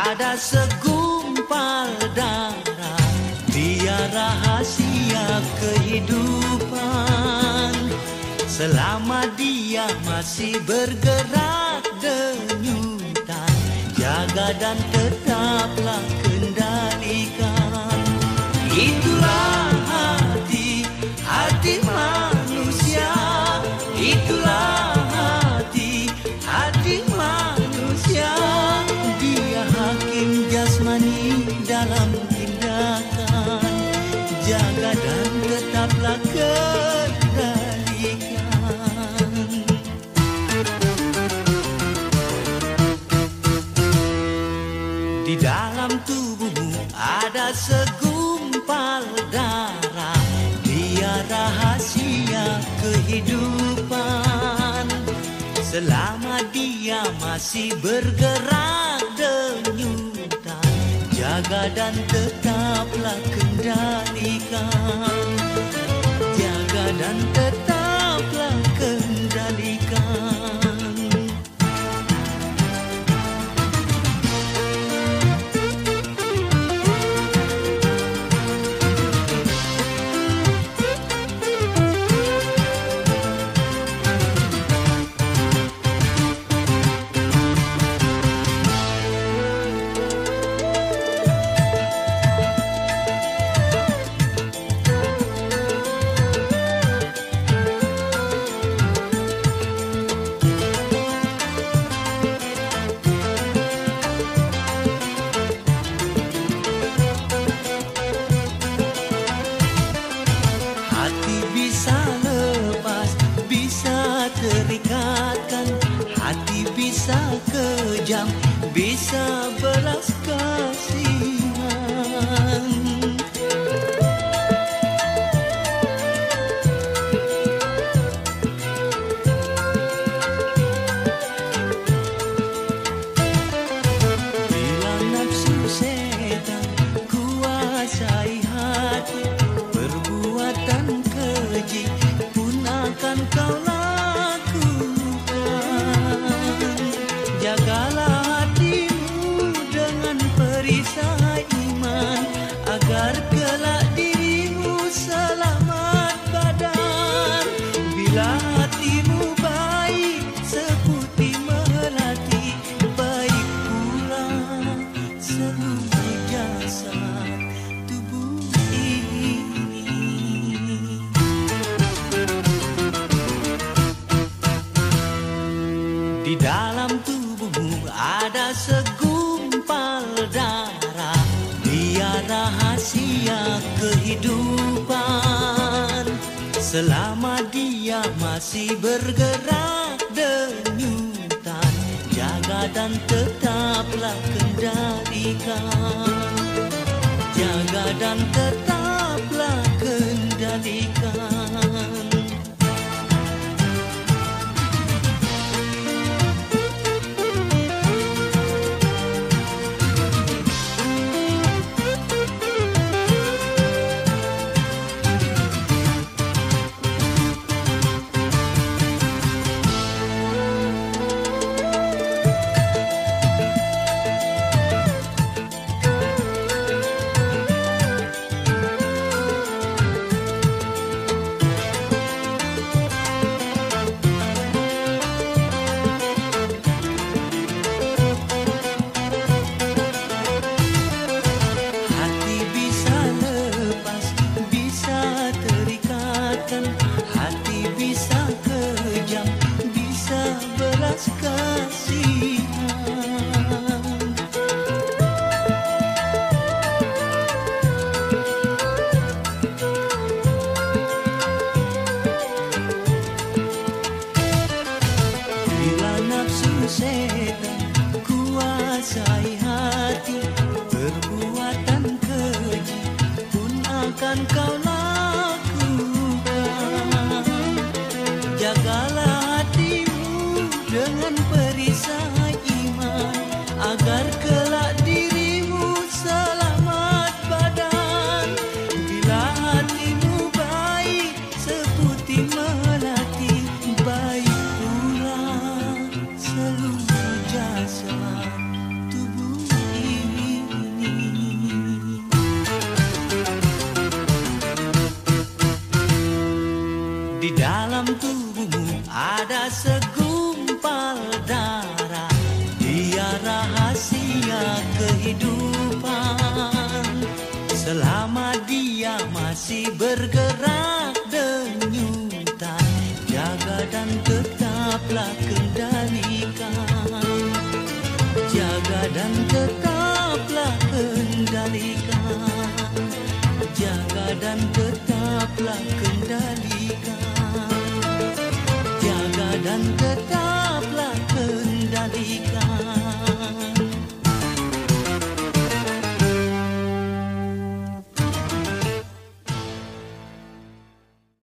Ada segumpal darah, dia rahasia kehidupan. Selama dia masih bergerak denyutan, jaga dan tetaplah kendalikan. Itulah hati, hati manusia. Itulah hati, hati manusia. Dia hakim jasmani dalam tindakan, jaga dan tetaplah kendalikan. Di dalam tubuhmu ada segumpal darah, dia rahasia kehidupan. Selama dia masih bergerak denyutan, jaga dan tetaplah kendalikan. Jaga dan tetaplah kendalikan. Hati bisa kejam, bisa belas kasihan. Bila nafsu setan kuasai hati, perbuatan keji pun akan kau jagalah hatimu dengan perisai iman, agar kelak dirimu selamat badan. Bila hatimu baik seputih melati, baik pula seluruh jasad tubuh ini. Di dalam tubuhmu ada segumpal darah, dia rahasia kehidupan. Selama dia masih bergerak denyutan, jaga dan tetaplah kendalikan. Jaga dan tetaplah kendalikan. Selama dia masih bergerak denyutan, jaga dan tetaplah kendalikan. Jaga dan tetaplah kendalikan. Jaga dan tetaplah kendalikan. Jaga dan tetaplah